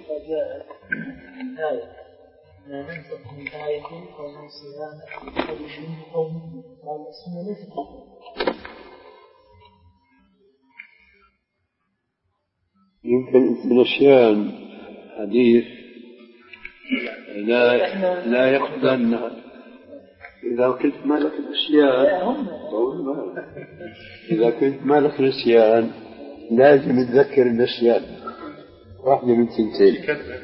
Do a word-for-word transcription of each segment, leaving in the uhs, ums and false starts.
فجاءت آية ما ننسخ من آية أو ننسها نأتي بها قوم قال اسمه نسخ. يمكن نسيان حديث لا لا يقبلن إذا كنت مالك نسيان إذا كنت مالك نسيان لازم تذكر النسيان واحدة من سنتين.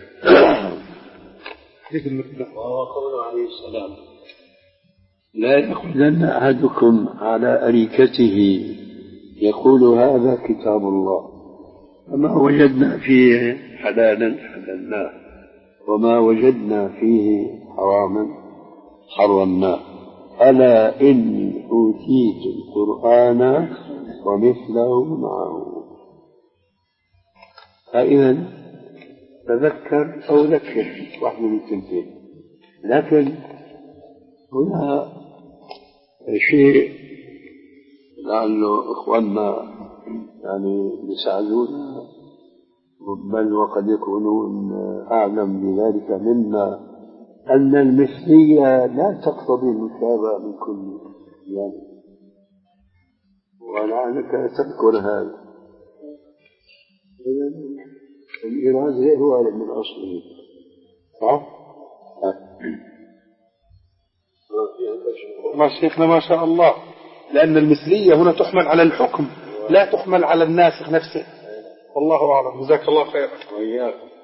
وهو قوله عليه السلام لا يقبلن أحدكم على أريكته يقول هذا كتاب الله فما وجدنا فيه حلالا حللناه وما وجدنا فيه حراما حرمناه ألا إني أوتيت القرآن ومثله معه. فإذا تذكر أو ذكر واحد من الثنتين. لكن هنا شيء لعله إخواننا يعني يساعدونا بل وقد يكونون أعلم بذلك منا أن المثلية لا تقتضي المشابهة من كل يعني ولعلك تذكر هذا. الإرادة هو من أصله صح؟ ما شيخنا ما شاء الله لأن المثلية هنا تحمل على الحكم لا تحمل على الناسخ نفسه. والله أعلم. جزاك الله خيرا.